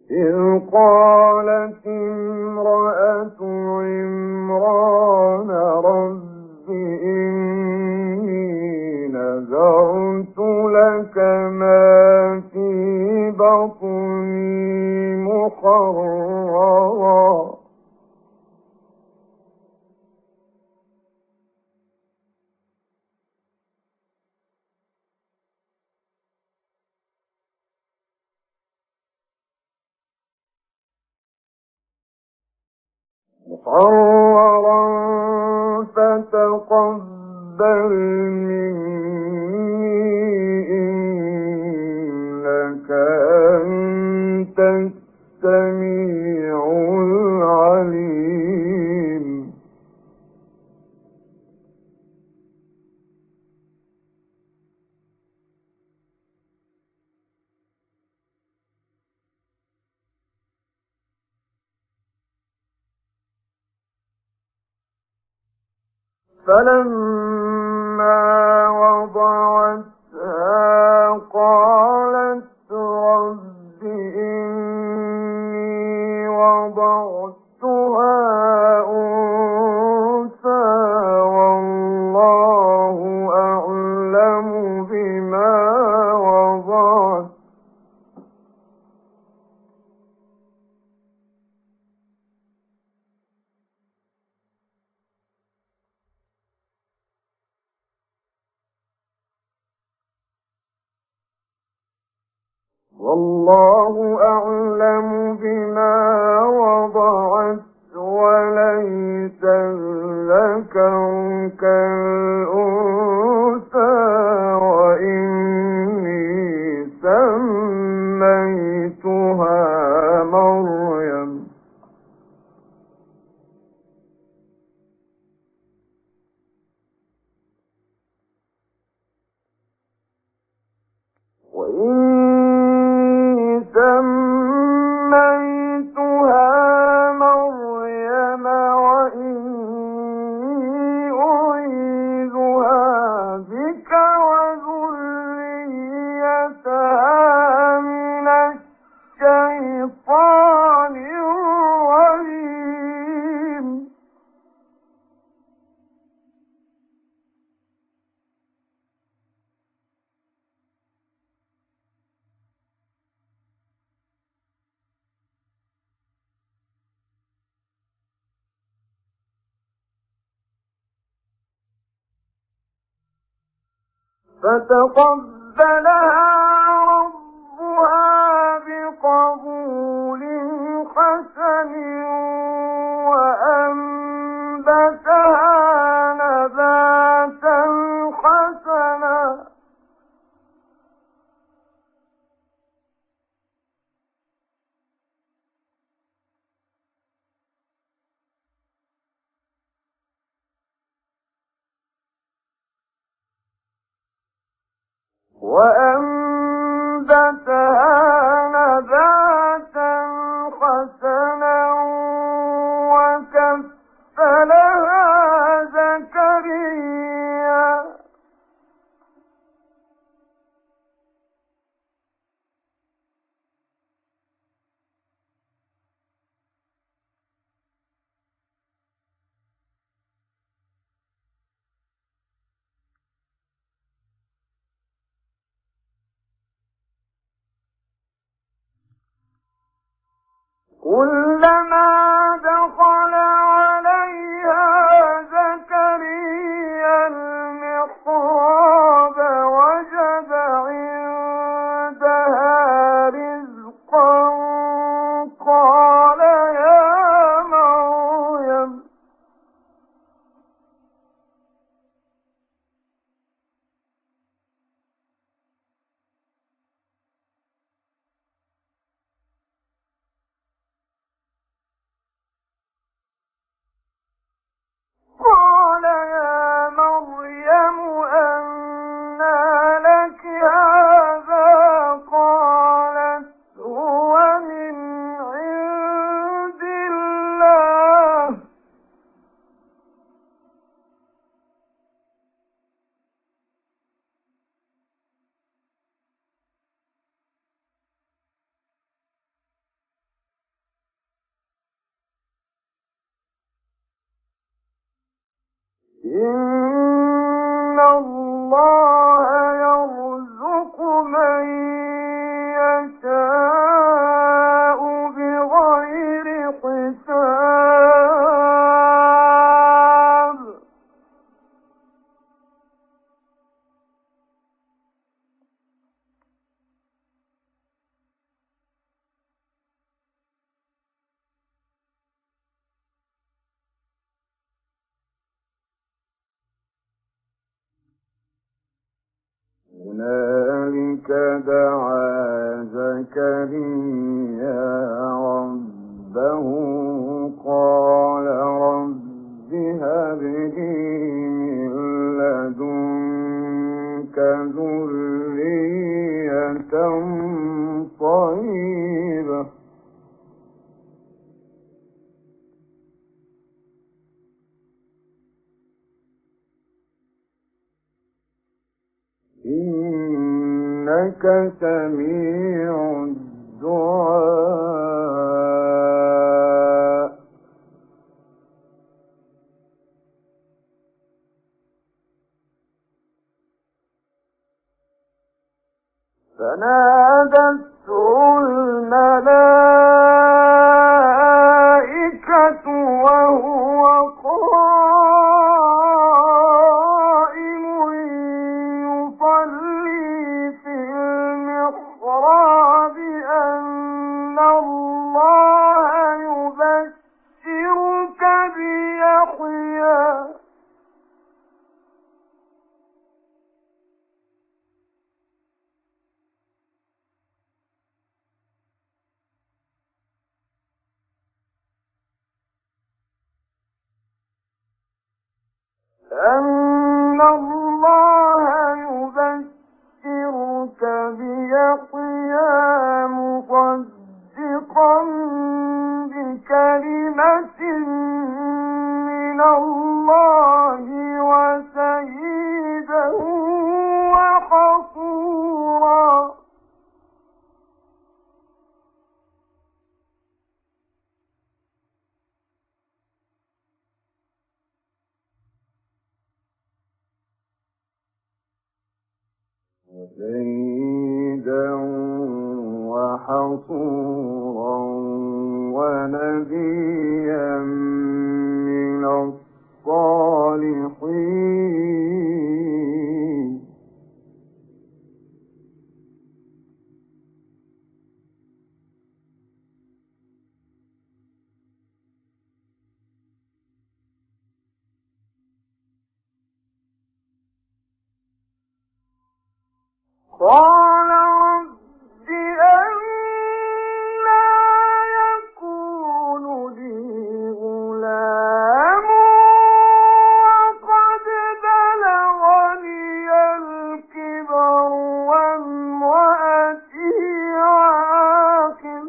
إذ قالت امرأة عمران رب إني نذرت لك ما في بطني محررا فتقبل مني إنك أنت السميع العليم فلما وضعتها قالت رب إني وضعتها أنثى والله أعلم بما وضعت وليس الذكر كالأنثى وإني سميتها مريم وإني أعيذها بك وذريتها من الشيطان الرجيم فتقبلها ربها بقبول حسن وأنبتها نباتا حسنا وكفلها زكريا كلما دخل عليها زكريا المحراب وجد عندها رزقا قال يا مريم إن الله يرزق من يشاء بغير حساب هنالك دعا زكريا ربه قال رب هب لي من لدنك ذرية طيبة إنك سميع الدعاء فنادته الملائكة وهو قائم يصلي في المحراب أن الله يبشرك بيحيى أن الله يبشرك بيحيى مصدقا بكلمة من الله وسيدا وحصورا وسيدا وحصورا ونبيا من الصالحين قال رب أنى يكون لي غلام وقد بلغني الكبر وامرأتي عاقر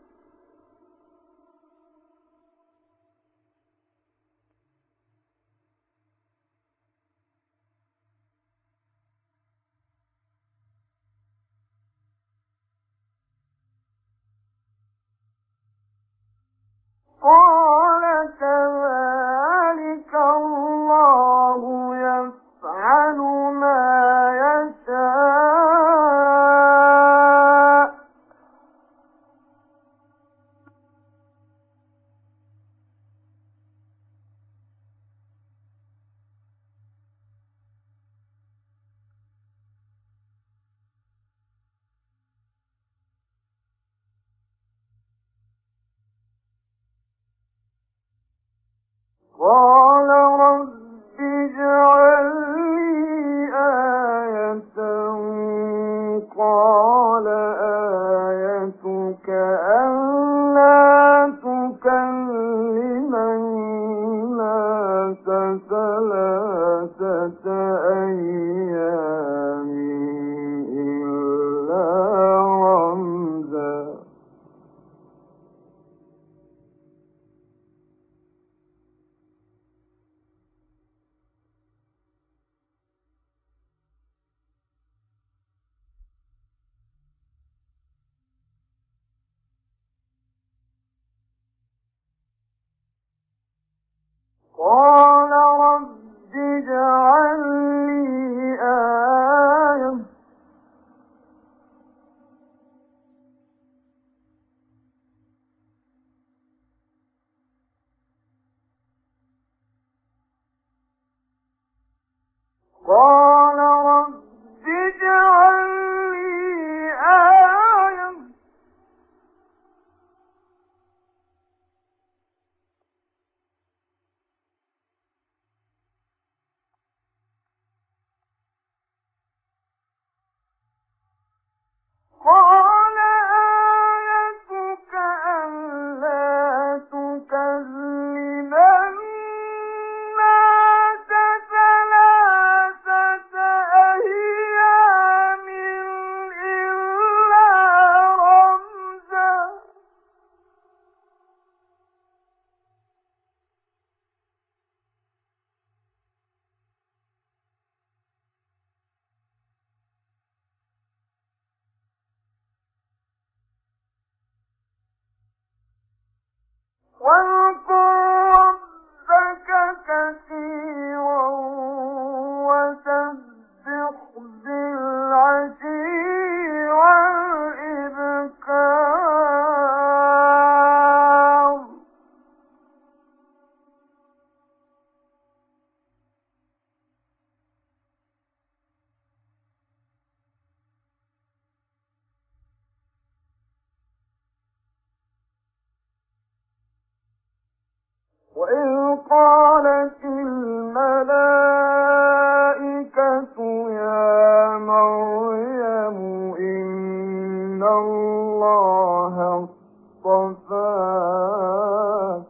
قال كذلك الله يفعل ما يشاء قال رب اجعل لي آية قال آيتك ألا تكلم الناس ثلاثة أيام إلا رمزا قال رب اجعل لي آية قال آيتك ألا تكلم الناس ثلاثة أيام إلا رمزا واذكر ربك كثيرا وسبح بالعشي والإبكار وإذ قالت الملائكة يا مريم إن الله اصطفاك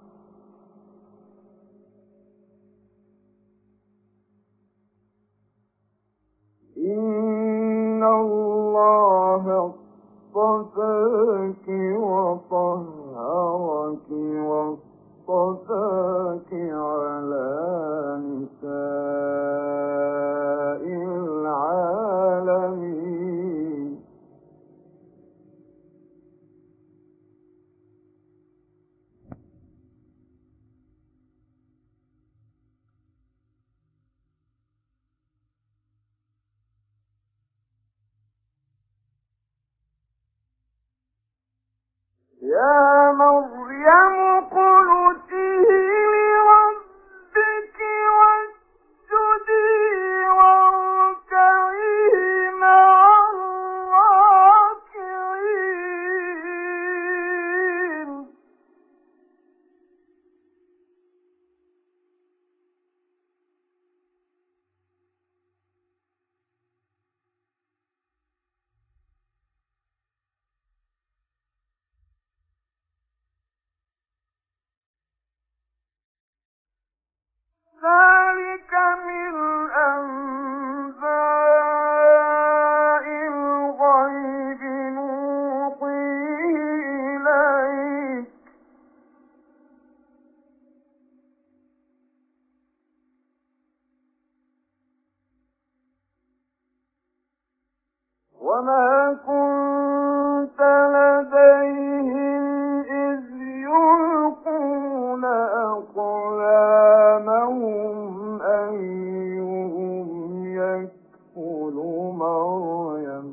إن الله اصطفاك وطهرك واصطفاك على نساء العالمين يا مريم اقنتي لربك واسجدي واركعي مع الراكعين ذلك من أنباء الغيب نوحيه إليك وما كنت لديهم إذ يلقون أقلامهم أيهم يكفل مريم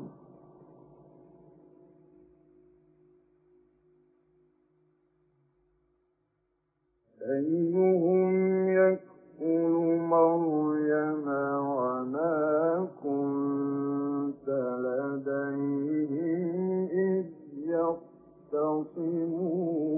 وما كنت لديهم إذ يختصمون